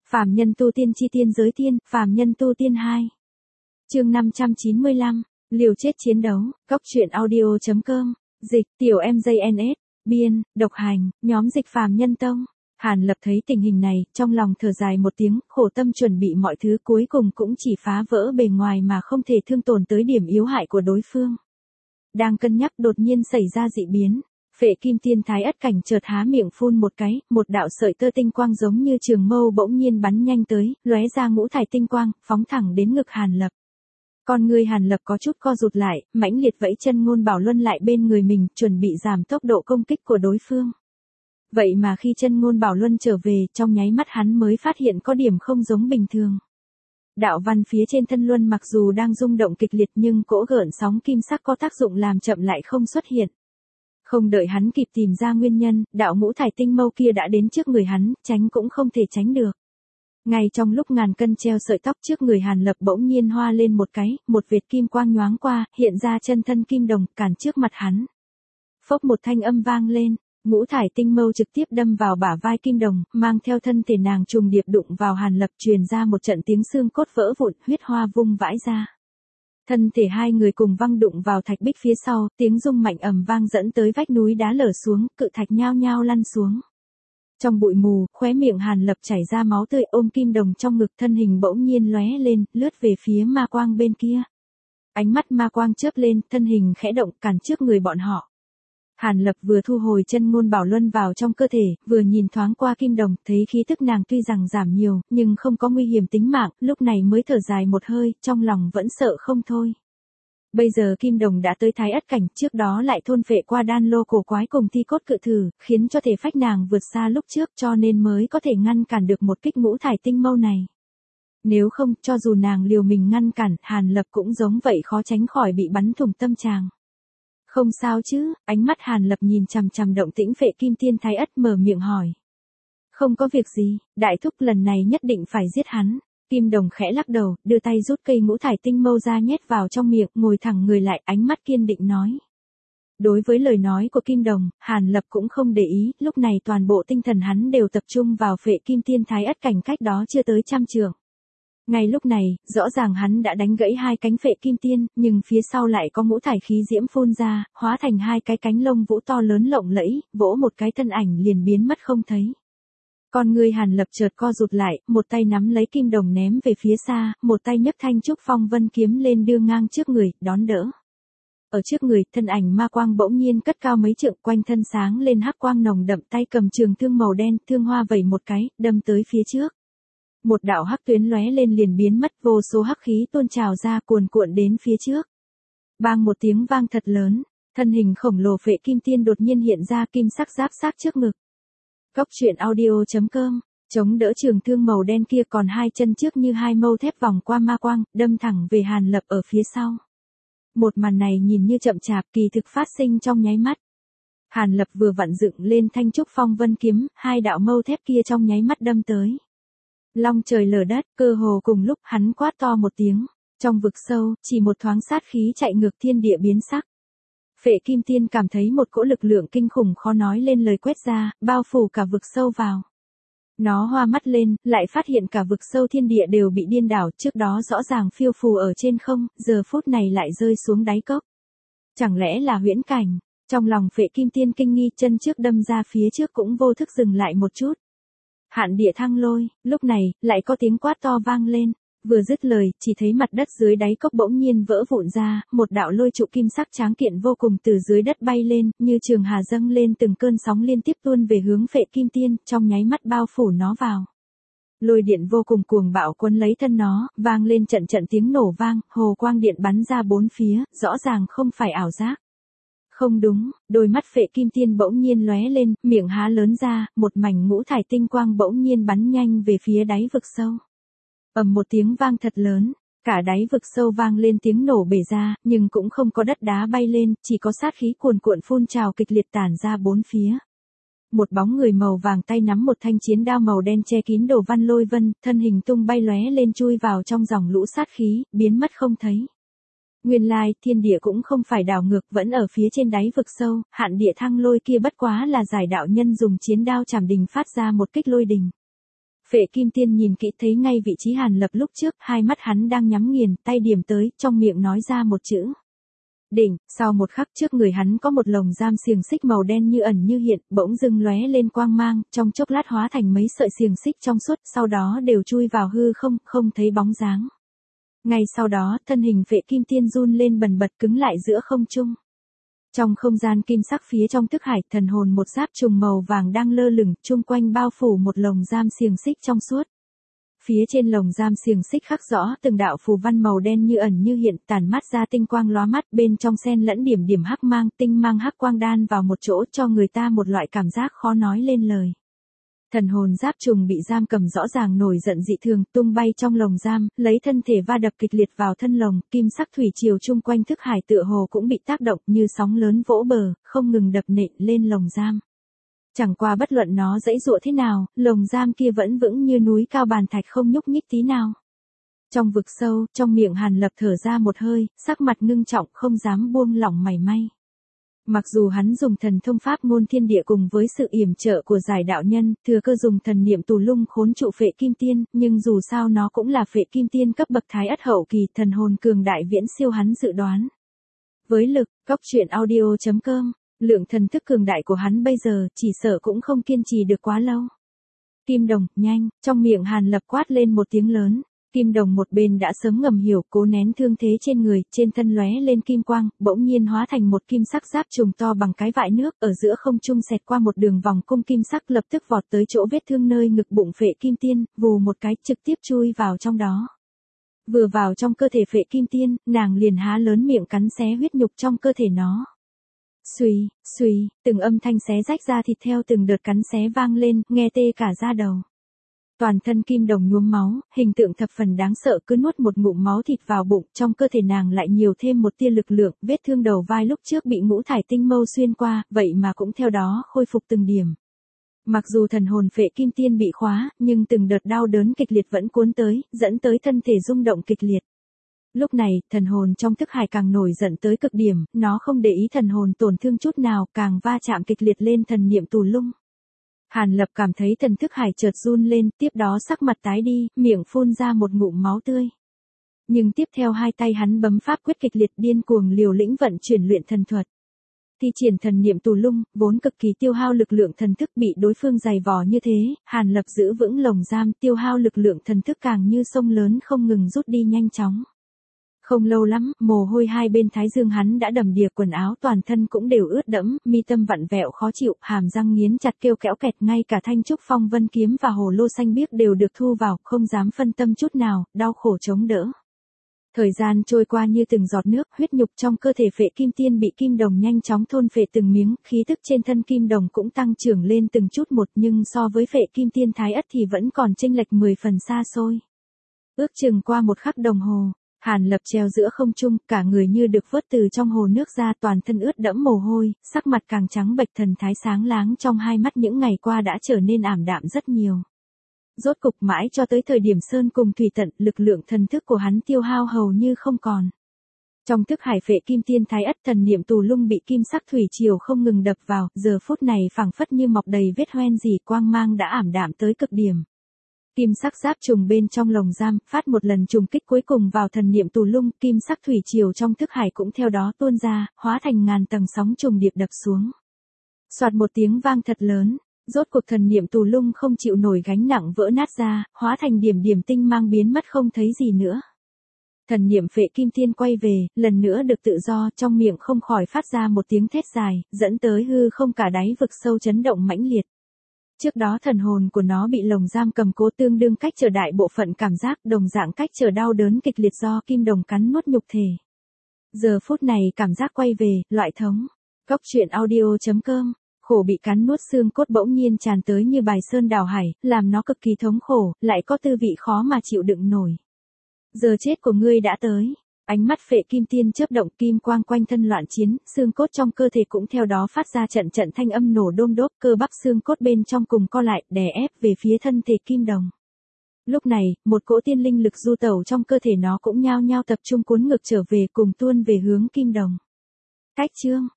Phàm nhân tu tiên chi tiên giới tiên, phàm nhân tu tiên 2. Chương 595, liều chết chiến đấu, góc truyện audio.com, dịch, tiểu MJNS, biên, độc hành, nhóm dịch phàm nhân tông. Hàn Lập thấy tình hình này, trong lòng thở dài một tiếng, khổ tâm chuẩn bị mọi thứ cuối cùng cũng chỉ phá vỡ bề ngoài mà không thể thương tổn tới điểm yếu hại của đối phương. Đang cân nhắc đột nhiên xảy ra dị biến. Phệ kim tiên thái ất cảnh chợt há miệng phun một cái, một đạo sợi tơ tinh quang giống như trường mâu bỗng nhiên bắn nhanh tới, lóe ra ngũ thải tinh quang, phóng thẳng đến ngực Hàn Lập. Con người Hàn Lập có chút co rụt lại, mãnh liệt vẫy chân ngôn bảo luân lại bên người mình, chuẩn bị giảm tốc độ công kích của đối phương. Vậy mà khi chân ngôn bảo luân trở về, trong nháy mắt hắn mới phát hiện có điểm không giống bình thường. Đạo văn phía trên thân luân mặc dù đang rung động kịch liệt nhưng cỗ gợn sóng kim sắc có tác dụng làm chậm lại không xuất hiện. Không đợi hắn kịp tìm ra nguyên nhân, đạo ngũ thải tinh mâu kia đã đến trước người hắn, tránh cũng không thể tránh được. Ngay trong lúc ngàn cân treo sợi tóc trước người Hàn Lập bỗng nhiên hoa lên một cái, một vệt kim quang nhoáng qua, hiện ra chân thân kim đồng, cản trước mặt hắn. Phốc một thanh âm vang lên, ngũ thải tinh mâu trực tiếp đâm vào bả vai kim đồng, mang theo thân thể nàng trùng điệp đụng vào Hàn Lập, truyền ra một trận tiếng xương cốt vỡ vụn, huyết hoa vung vãi ra. Thân thể hai người cùng văng đụng vào thạch bích phía sau, tiếng rung mạnh ầm vang dẫn tới vách núi đá lở xuống, cự thạch nhao nhao lăn xuống. Trong bụi mù, khóe miệng Hàn Lập chảy ra máu tươi, ôm kim đồng trong ngực, thân hình bỗng nhiên lóe lên, lướt về phía ma quang bên kia. Ánh mắt ma quang chớp lên, thân hình khẽ động, cản trước người bọn họ. Hàn Lập vừa thu hồi chân ngôn bảo luân vào trong cơ thể, vừa nhìn thoáng qua kim đồng, thấy khí tức nàng tuy rằng giảm nhiều, nhưng không có nguy hiểm tính mạng, lúc này mới thở dài một hơi, trong lòng vẫn sợ không thôi. Bây giờ kim đồng đã tới thái ất cảnh, trước đó lại thôn phệ qua đan lô cổ quái cùng thi cốt cự thử, khiến cho thể phách nàng vượt xa lúc trước, cho nên mới có thể ngăn cản được một kích ngũ thải tinh mâu này. Nếu không, cho dù nàng liều mình ngăn cản, Hàn Lập cũng giống vậy khó tránh khỏi bị bắn thủng tâm tràng. Không sao chứ, ánh mắt Hàn Lập nhìn chằm chằm động tĩnh phệ kim tiên thái ất, mở miệng hỏi. Không có việc gì, đại thúc lần này nhất định phải giết hắn. Kim đồng khẽ lắc đầu, đưa tay rút cây ngũ thải tinh mâu ra nhét vào trong miệng, ngồi thẳng người lại, ánh mắt kiên định nói. Đối với lời nói của kim đồng, Hàn Lập cũng không để ý, lúc này toàn bộ tinh thần hắn đều tập trung vào phệ kim tiên thái ất cảnh cách đó chưa tới 100 trượng. Ngay lúc này, rõ ràng hắn đã đánh gãy hai cánh phệ kim tiên, nhưng phía sau lại có ngũ thải khí diễm phun ra, hóa thành hai cái cánh lông vũ to lớn lộng lẫy, vỗ một cái thân ảnh liền biến mất không thấy. Con người Hàn Lập chợt co rụt lại, một tay nắm lấy kim đồng ném về phía xa, một tay nhấc thanh trúc phong vân kiếm lên đưa ngang trước người, đón đỡ. Ở trước người, thân ảnh ma quang bỗng nhiên cất cao mấy trượng, quanh thân sáng lên hắc quang nồng đậm, tay cầm trường thương màu đen, thương hoa vẩy một cái, đâm tới phía trước. Một đạo hắc tuyến lóe lên liền biến mất, vô số hắc khí tuôn trào ra cuồn cuộn đến phía trước. Bang một tiếng vang thật lớn, thân hình khổng lồ phệ kim tiên đột nhiên hiện ra, kim sắc giáp xác trước ngực. Góc truyện audio.com, chống đỡ trường thương màu đen kia, còn hai chân trước như hai mâu thép vòng qua ma quang, đâm thẳng về Hàn Lập ở phía sau. Một màn này nhìn như chậm chạp, kỳ thực phát sinh trong nháy mắt. Hàn Lập vừa vặn dựng lên thanh trúc phong vân kiếm, hai đạo mâu thép kia trong nháy mắt đâm tới. Long trời lở đất, cơ hồ cùng lúc hắn quát to một tiếng. Trong vực sâu, chỉ một thoáng sát khí chạy ngược, thiên địa biến sắc. Phệ kim tiên cảm thấy một cỗ lực lượng kinh khủng khó nói lên lời quét ra, bao phủ cả vực sâu vào. Nó hoa mắt lên, lại phát hiện cả vực sâu thiên địa đều bị điên đảo, trước đó rõ ràng phiêu phù ở trên không, giờ phút này lại rơi xuống đáy cốc. Chẳng lẽ là huyễn cảnh? Trong lòng phệ kim tiên kinh nghi, chân trước đâm ra phía trước cũng vô thức dừng lại một chút. Hạn địa thăng lôi, lúc này, lại có tiếng quát to vang lên. Vừa dứt lời, chỉ thấy mặt đất dưới đáy cốc bỗng nhiên vỡ vụn ra, một đạo lôi trụ kim sắc tráng kiện vô cùng từ dưới đất bay lên, như trường hà dâng lên, từng cơn sóng liên tiếp tuôn về hướng phệ kim tiên, trong nháy mắt bao phủ nó vào. Lôi điện vô cùng cuồng bạo cuốn lấy thân nó, vang lên trận trận tiếng nổ vang, hồ quang điện bắn ra bốn phía, rõ ràng không phải ảo giác. Không đúng, đôi mắt phệ kim tiên bỗng nhiên lóe lên, miệng há lớn ra, một mảnh ngũ thải tinh quang bỗng nhiên bắn nhanh về phía đáy vực sâu. Ầm một tiếng vang thật lớn, cả đáy vực sâu vang lên tiếng nổ bể ra, nhưng cũng không có đất đá bay lên, chỉ có sát khí cuồn cuộn phun trào kịch liệt tản ra bốn phía. Một bóng người màu vàng tay nắm một thanh chiến đao màu đen che kín đồ văn lôi vân, thân hình tung bay lóe lên chui vào trong dòng lũ sát khí, biến mất không thấy. Nguyên lai, thiên địa cũng không phải đảo ngược, vẫn ở phía trên đáy vực sâu, hạn địa thăng lôi kia bất quá là giải đạo nhân dùng chiến đao chảm đình phát ra một kích lôi đình. Phệ Kim Tiên nhìn kỹ thấy ngay vị trí Hàn Lập lúc trước, hai mắt hắn đang nhắm nghiền, tay điểm tới, trong miệng nói ra một chữ. Đỉnh, sau một khắc trước người hắn có một lồng giam xiềng xích màu đen như ẩn như hiện, bỗng dưng lóe lên quang mang, trong chốc lát hóa thành mấy sợi xiềng xích trong suốt, sau đó đều chui vào hư không, không thấy bóng dáng. Ngay sau đó, thân hình Phệ Kim Tiên run lên bần bật cứng lại giữa không trung. Trong không gian kim sắc phía trong thức hải, thần hồn một giáp trùng màu vàng đang lơ lửng, chung quanh bao phủ một lồng giam xiềng xích trong suốt. Phía trên lồng giam xiềng xích khắc rõ từng đạo phù văn màu đen như ẩn như hiện, tản mát ra tinh quang lóa mắt, bên trong xen lẫn điểm điểm hắc mang, tinh mang hắc quang đan vào một chỗ, cho người ta một loại cảm giác khó nói lên lời. Thần hồn giáp trùng bị giam cầm rõ ràng nổi giận dị thường, tung bay trong lồng giam, lấy thân thể va đập kịch liệt vào thân lồng, kim sắc thủy triều chung quanh thức hải tựa hồ cũng bị tác động như sóng lớn vỗ bờ, không ngừng đập nện lên lồng giam. Chẳng qua bất luận nó giãy giụa thế nào, lồng giam kia vẫn vững như núi cao bàn thạch không nhúc nhích tí nào. Trong vực sâu, trong miệng Hàn Lập thở ra một hơi, sắc mặt ngưng trọng không dám buông lỏng mảy may. Mặc dù hắn dùng thần thông pháp ngôn thiên địa cùng với sự yểm trợ của giải đạo nhân, thừa cơ dùng thần niệm tù lung khốn trụ Phệ Kim Tiên, nhưng dù sao nó cũng là Phệ Kim Tiên cấp bậc thái ất hậu kỳ, thần hồn cường đại viễn siêu hắn dự đoán. Với lực, goctruyện.audio.com, lượng thần thức cường đại của hắn bây giờ, chỉ sợ cũng không kiên trì được quá lâu. Kim Đồng, nhanh, trong miệng Hàn Lập quát lên một tiếng lớn. Kim Đồng một bên đã sớm ngầm hiểu, cố nén thương thế trên người, trên thân lóe lên kim quang, bỗng nhiên hóa thành một kim sắc giáp trùng to bằng cái vại nước, ở giữa không trung xẹt qua một đường vòng cung kim sắc, lập tức vọt tới chỗ vết thương nơi ngực bụng Phệ Kim Tiên, vù một cái trực tiếp chui vào trong đó. Vừa vào trong cơ thể Phệ Kim Tiên, nàng liền há lớn miệng cắn xé huyết nhục trong cơ thể nó. Xuy, xuy, từng âm thanh xé rách ra thịt theo từng đợt cắn xé vang lên, nghe tê cả da đầu. Toàn thân Kim Đồng nhuốm máu, hình tượng thập phần đáng sợ, cứ nuốt một ngụm máu thịt vào bụng, trong cơ thể nàng lại nhiều thêm một tia lực lượng, vết thương đầu vai lúc trước bị ngũ thải tinh mâu xuyên qua, vậy mà cũng theo đó khôi phục từng điểm. Mặc dù thần hồn Phệ Kim Tiên bị khóa, nhưng từng đợt đau đớn kịch liệt vẫn cuốn tới, dẫn tới thân thể rung động kịch liệt. Lúc này, thần hồn trong thức hải càng nổi giận tới cực điểm, nó không để ý thần hồn tổn thương chút nào, càng va chạm kịch liệt lên thần niệm tù lung. Hàn Lập cảm thấy thần thức hải chợt run lên, tiếp đó sắc mặt tái đi, miệng phun ra một ngụm máu tươi. Nhưng tiếp theo hai tay hắn bấm pháp quyết kịch liệt điên cuồng liều lĩnh vận chuyển luyện thần thuật. Thi triển thần niệm tù lung, vốn cực kỳ tiêu hao lực lượng thần thức bị đối phương dày vò như thế, Hàn Lập giữ vững lồng giam, tiêu hao lực lượng thần thức càng như sông lớn không ngừng rút đi nhanh chóng. Không lâu lắm, mồ hôi hai bên thái dương hắn đã đầm đìa, quần áo toàn thân cũng đều ướt đẫm, mi tâm vặn vẹo khó chịu, hàm răng nghiến chặt kêu kẽo kẹt, ngay cả thanh trúc phong vân kiếm và hồ lô xanh biếc đều được thu vào, không dám phân tâm chút nào, đau khổ chống đỡ. Thời gian trôi qua như từng giọt nước, huyết nhục trong cơ thể Phệ Kim Tiên bị Kim Đồng nhanh chóng thôn phệ từng miếng, khí tức trên thân Kim Đồng cũng tăng trưởng lên từng chút một, nhưng so với Phệ Kim Tiên thái ất thì vẫn còn chênh lệch 10 phần xa xôi. Ước chừng qua một khắc đồng hồ, Hàn Lập treo giữa không trung, cả người như được vớt từ trong hồ nước ra, toàn thân ướt đẫm mồ hôi, sắc mặt càng trắng bệch, thần thái sáng láng trong hai mắt những ngày qua đã trở nên ảm đạm rất nhiều. Rốt cục mãi cho tới thời điểm sơn cùng thủy tận, lực lượng thần thức của hắn tiêu hao hầu như không còn. Trong thức hải Phệ Kim Tiên thái ất, thần niệm tù lung bị kim sắc thủy triều không ngừng đập vào, giờ phút này phảng phất như mọc đầy vết hoen rỉ, quang mang đã ảm đạm tới cực điểm. Kim sắc giáp trùng bên trong lồng giam, phát một lần trùng kích cuối cùng vào thần niệm tù lung, kim sắc thủy triều trong thức hải cũng theo đó tuôn ra, hóa thành ngàn tầng sóng trùng điệp đập xuống. Soạt một tiếng vang thật lớn, rốt cuộc thần niệm tù lung không chịu nổi gánh nặng vỡ nát ra, hóa thành điểm điểm tinh mang biến mất không thấy gì nữa. Thần niệm Phệ Kim Tiên quay về, lần nữa được tự do, trong miệng không khỏi phát ra một tiếng thét dài, dẫn tới hư không cả đáy vực sâu chấn động mãnh liệt. Trước đó thần hồn của nó bị lồng giam cầm cố, tương đương cách trở đại bộ phận cảm giác, đồng dạng cách trở đau đớn kịch liệt do Kim Đồng cắn nuốt nhục thể. Giờ phút này cảm giác quay về, loại thống. Goctruyện.audio.com, khổ bị cắn nuốt xương cốt bỗng nhiên tràn tới như bài sơn đảo hải, làm nó cực kỳ thống khổ, lại có tư vị khó mà chịu đựng nổi. Giờ chết của ngươi đã tới. Ánh mắt Phệ Kim Tiên chớp động, kim quang quanh thân loạn chiến, xương cốt trong cơ thể cũng theo đó phát ra trận trận thanh âm nổ đôm đốp, cơ bắp xương cốt bên trong cùng co lại, đè ép về phía thân thể Kim Đồng. Lúc này, một cỗ tiên linh lực du tẩu trong cơ thể nó cũng nhao nhao tập trung cuốn ngược trở về, cùng tuôn về hướng Kim Đồng. Cách chương